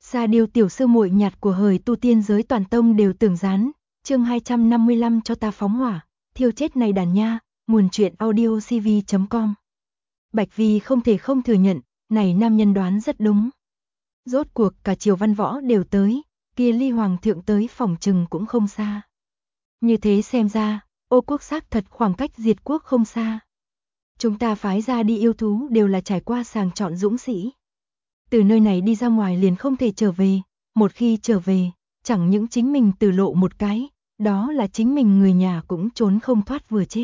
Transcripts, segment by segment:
Sa Điêu tiểu sư muội nhạt của hời tu tiên giới toàn tông đều tưởng rán. Chương 255 cho ta phóng hỏa, thiêu chết này đàn nha, nguồn truyện audio cv.com. Bạch Vi không thể không thừa nhận, này nam nhân đoán rất đúng. Rốt cuộc cả triều văn võ đều tới, kia ly hoàng thượng tới phòng trừng cũng không xa. Như thế xem ra, Ô quốc xác thật khoảng cách diệt quốc không xa. Chúng ta phái ra đi yêu thú đều là trải qua sàng chọn dũng sĩ. Từ nơi này đi ra ngoài liền không thể trở về, một khi trở về, chẳng những chính mình tử lộ một cái, đó là chính mình người nhà cũng trốn không thoát vừa chết.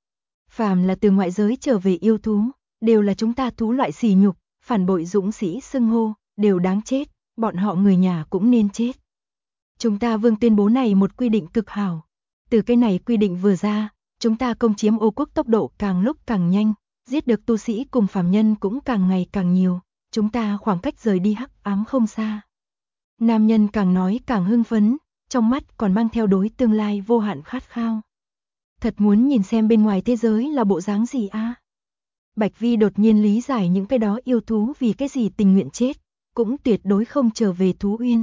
Phàm là từ ngoại giới trở về yêu thú, đều là chúng ta thú loại sỉ nhục, phản bội dũng sĩ xưng hô, đều đáng chết, bọn họ người nhà cũng nên chết. Chúng ta vương tuyên bố này một quy định cực hảo. Từ cái này quy định vừa ra, chúng ta công chiếm Ô quốc tốc độ càng lúc càng nhanh, giết được tu sĩ cùng phàm nhân cũng càng ngày càng nhiều, chúng ta khoảng cách rời đi hắc ám không xa. Nam nhân càng nói càng hưng phấn, trong mắt còn mang theo đối tương lai vô hạn khát khao. Thật muốn nhìn xem bên ngoài thế giới là bộ dáng gì a. Bạch Vi đột nhiên lý giải những cái đó yêu thú vì cái gì tình nguyện chết, cũng tuyệt đối không trở về thú uyên.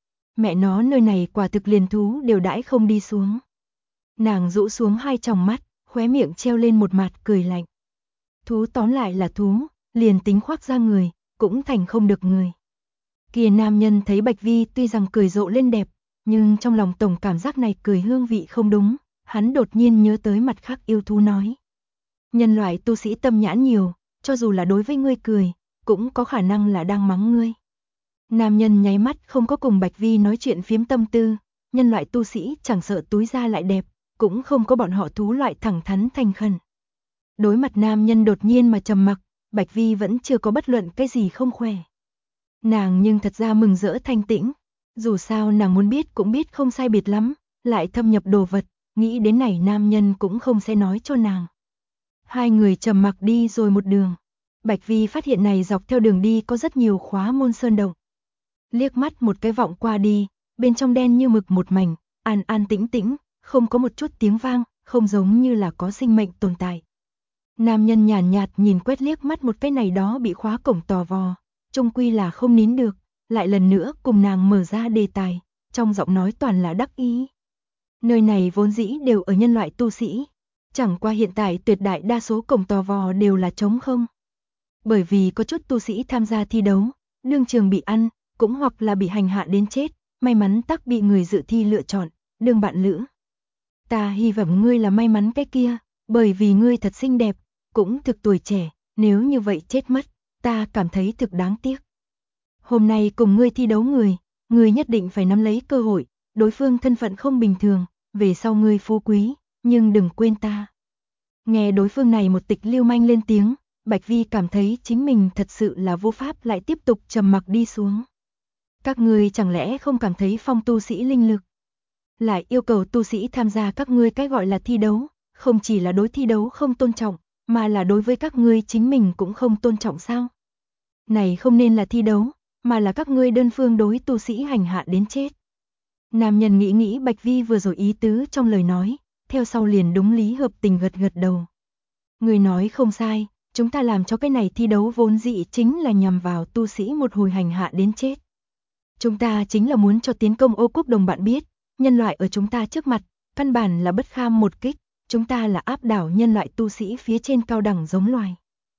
Mẹ nó nơi này quả thực liền thú đều đãi không đi xuống. Nàng rũ xuống hai tròng mắt, khóe miệng treo lên một mặt cười lạnh. Thú tóm lại là thú, liền tính khoác ra người, cũng thành không được người. Kia nam nhân thấy Bạch Vi tuy rằng cười rộ lên đẹp, nhưng trong lòng tổng cảm giác này cười hương vị không đúng, hắn đột nhiên nhớ tới mặt khác yêu thú nói. Nhân loại tu sĩ tâm nhãn nhiều, cho dù là đối với ngươi cười, cũng có khả năng là đang mắng ngươi. Nam nhân nháy mắt không có cùng Bạch Vi nói chuyện phiếm tâm tư, nhân loại tu sĩ chẳng sợ túi da lại đẹp, cũng không có bọn họ thú loại thẳng thắn thành khẩn. Đối mặt nam nhân đột nhiên mà trầm mặc, Bạch Vi vẫn chưa có bất luận cái gì không khỏe. Nàng nhưng thật ra mừng rỡ thanh tĩnh, dù sao nàng muốn biết cũng biết không sai biệt lắm, lại thâm nhập đồ vật, nghĩ đến này nam nhân cũng không sẽ nói cho nàng. Hai người trầm mặc đi rồi một đường. Bạch Vi phát hiện này dọc theo đường đi có rất nhiều khóa môn sơn động. Liếc mắt một cái vọng qua đi, bên trong đen như mực một mảnh, an an tĩnh tĩnh, không có một chút tiếng vang, không giống như là có sinh mệnh tồn tại. Nam nhân nhàn nhạt nhìn quét liếc mắt một cái này đó bị khóa cổng tò vò, chung quy là không nín được, lại lần nữa cùng nàng mở ra đề tài, trong giọng nói toàn là đắc ý. Nơi này vốn dĩ đều ở nhân loại tu sĩ, chẳng qua hiện tại tuyệt đại đa số cổng tò vò đều là trống không. Bởi vì có chút tu sĩ tham gia thi đấu, đương trường bị ăn, cũng hoặc là bị hành hạ đến chết, may mắn tắc bị người dự thi lựa chọn, đương bạn lữ. Ta hy vọng ngươi là may mắn cái kia, bởi vì ngươi thật xinh đẹp, cũng thực tuổi trẻ, nếu như vậy chết mất, ta cảm thấy thực đáng tiếc. Hôm nay cùng ngươi thi đấu người nhất định phải nắm lấy cơ hội, đối phương thân phận không bình thường, về sau ngươi phú quý, nhưng đừng quên ta. Nghe đối phương này một tịch lưu manh lên tiếng, Bạch Vi cảm thấy chính mình thật sự là vô pháp lại tiếp tục trầm mặc đi xuống. Các ngươi chẳng lẽ không cảm thấy phong tu sĩ linh lực? Lại yêu cầu tu sĩ tham gia các ngươi cái gọi là thi đấu, không chỉ là đối thi đấu không tôn trọng, mà là đối với các ngươi chính mình cũng không tôn trọng sao? Này không nên là thi đấu, mà là các ngươi đơn phương đối tu sĩ hành hạ đến chết. Nam nhân nghĩ Bạch Vi vừa rồi ý tứ trong lời nói, theo sau liền đúng lý hợp tình gật gật đầu. Người nói không sai, chúng ta làm cho cái này thi đấu vốn dĩ chính là nhằm vào tu sĩ một hồi hành hạ đến chết. Chúng ta chính là muốn cho tiến công Ô quốc đồng bạn biết, nhân loại ở chúng ta trước mặt, căn bản là bất kham một kích, chúng ta là áp đảo nhân loại tu sĩ phía trên cao đẳng giống loài.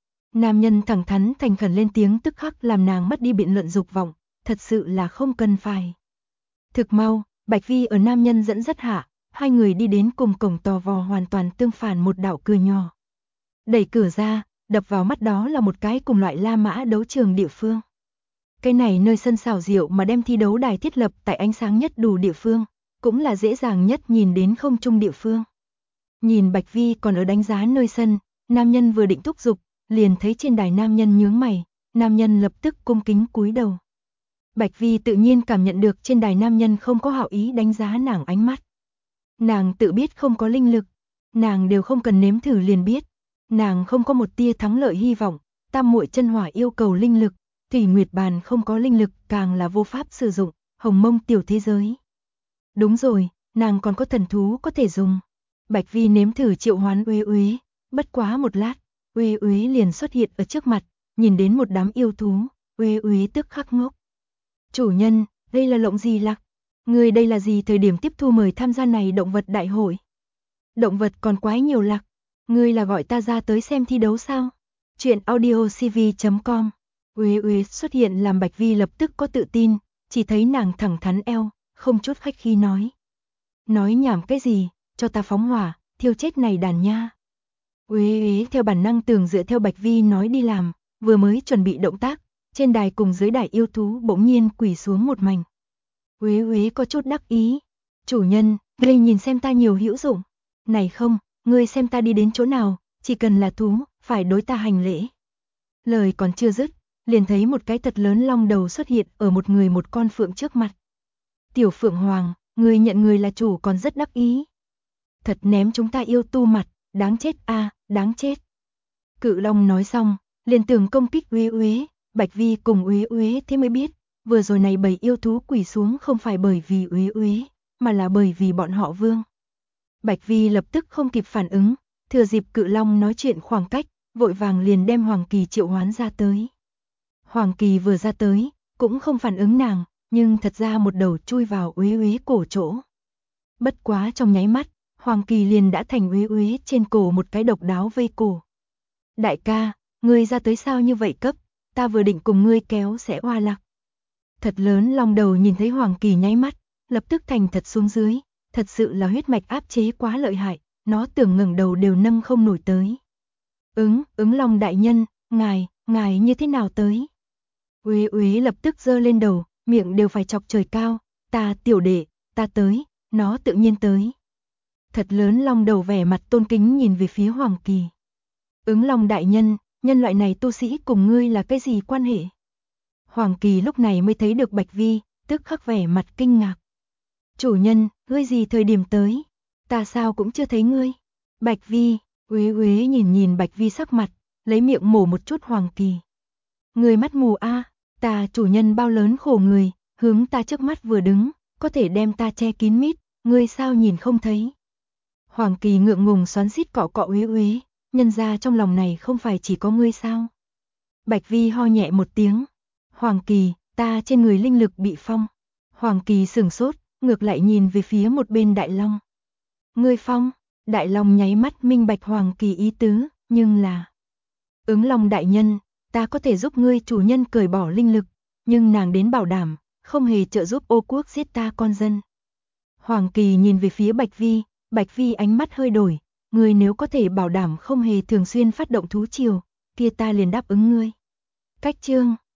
Nam nhân thẳng thắn thành khẩn lên tiếng tức khắc làm nàng mất đi biện luận dục vọng, thật sự là không cần phải. Thực mau, Bạch Vi ở nam nhân dẫn dắt hạ, hai người đi đến cùng cổng tò vò hoàn toàn tương phản một đạo cửa nhỏ. Đẩy cửa ra, đập vào mắt đó là một cái cùng loại La Mã đấu trường địa phương. Cái này nơi sân xảo diệu mà đem thi đấu đài thiết lập tại ánh sáng nhất đủ địa phương, cũng là dễ dàng nhất nhìn đến không trung địa phương. Nhìn Bạch Vi còn ở đánh giá nơi sân, nam nhân vừa định thúc giục, liền thấy trên đài nam nhân nhướng mày, nam nhân lập tức cung kính cúi đầu. Bạch Vi tự nhiên cảm nhận được trên đài nam nhân không có hảo ý đánh giá nàng ánh mắt. Nàng tự biết không có linh lực, nàng đều không cần nếm thử liền biết, nàng không có một tia thắng lợi hy vọng, tam muội chân hỏa yêu cầu linh lực, Thủy Nguyệt bàn không có linh lực càng là vô pháp sử dụng, hồng mông tiểu thế giới. Đúng rồi, nàng còn có thần thú có thể dùng. Bạch Vi nếm thử triệu hoán Uế Uế, bất quá một lát, Uế Uế liền xuất hiện ở trước mặt, nhìn đến một đám yêu thú, Uế Uế tức khắc ngốc. Chủ nhân, đây là lộng gì lạc? Người đây là gì thời điểm tiếp thu mời tham gia này động vật đại hội? Động vật còn quái nhiều lạc. Ngươi là gọi ta ra tới xem thi đấu sao? Chuyện audio cv.com. Uế uế xuất hiện làm Bạch Vi lập tức có tự tin, chỉ thấy nàng thẳng thắn eo, không chút khách khí nói. Nói nhảm cái gì, cho ta phóng hỏa, thiêu chết này đàn nha. Uế uế theo bản năng tưởng dựa theo Bạch Vi nói đi làm, vừa mới chuẩn bị động tác, trên đài cùng dưới đài yêu thú bỗng nhiên quỳ xuống một mảnh. Uế uế có chút đắc ý. Chủ nhân, ngươi nhìn xem ta nhiều hữu dụng. Này không, ngươi xem ta đi đến chỗ nào, chỉ cần là thú, phải đối ta hành lễ. Lời còn chưa dứt, liền thấy một cái thật lớn long đầu xuất hiện ở một con phượng trước mặt. Tiểu Phượng Hoàng, ngươi nhận người là chủ còn rất đắc ý. Thật ném chúng ta yêu tu mặt, đáng chết a, đáng chết. Cự long nói xong, liền tưởng công kích Uế Uế, Bạch Vi cùng Uế Uế thế mới biết, vừa rồi này bầy yêu thú quỳ xuống không phải bởi vì Uế Uế, mà là bởi vì bọn họ vương. Bạch Vi lập tức không kịp phản ứng, thừa dịp Cự long nói chuyện khoảng cách, vội vàng liền đem Hoàng Kỳ triệu hoán ra tới. Hoàng Kỳ vừa ra tới, cũng không phản ứng nàng, nhưng thật ra một đầu chui vào Uế Uế cổ chỗ. Bất quá trong nháy mắt, Hoàng Kỳ liền đã thành Uế Uế trên cổ một cái độc đáo vây cổ. Đại ca, ngươi ra tới sao như vậy cấp, ta vừa định cùng ngươi kéo sẽ oa lạc. Thật lớn long đầu nhìn thấy Hoàng Kỳ nháy mắt, lập tức thành thật xuống dưới, thật sự là huyết mạch áp chế quá lợi hại, nó tưởng ngẩng đầu đều nâng không nổi tới. Ứng long đại nhân, ngài như thế nào tới? Uế Uế lập tức giơ lên đầu, miệng đều phải chọc trời cao, ta tiểu đệ, ta tới, nó tự nhiên tới. Thật lớn long đầu vẻ mặt tôn kính nhìn về phía Hoàng Kỳ. Ứng long đại nhân, nhân loại này tu sĩ cùng ngươi là cái gì quan hệ? Hoàng Kỳ lúc này mới thấy được Bạch Vi, tức khắc vẻ mặt kinh ngạc. Chủ nhân, ngươi gì thời điểm tới? Ta sao cũng chưa thấy ngươi. Bạch Vi, Uế Uế nhìn Bạch Vi sắc mặt, lấy miệng mổ một chút Hoàng Kỳ. Người mắt mù a, ta chủ nhân bao lớn khổ người, hướng ta trước mắt vừa đứng, có thể đem ta che kín mít, ngươi sao nhìn không thấy? Hoàng Kỳ ngượng ngùng xoắn xít cọ cọ Uế Uế, nhân ra trong lòng này không phải chỉ có ngươi sao? Bạch Vi ho nhẹ một tiếng. Hoàng Kỳ, ta trên người linh lực bị phong. Hoàng Kỳ sửng sốt, ngược lại nhìn về phía một bên Đại Long. Ngươi phong? Đại Long nháy mắt minh bạch Hoàng Kỳ ý tứ, nhưng là... Ứng Long đại nhân, ta có thể giúp ngươi chủ nhân cởi bỏ linh lực, nhưng nàng đến bảo đảm, không hề trợ giúp Ô Quốc giết ta con dân. Hoàng Kỳ nhìn về phía Bạch Vi ánh mắt hơi đổi, ngươi nếu có thể bảo đảm không hề thường xuyên phát động thú triều, kia ta liền đáp ứng ngươi. Cách chương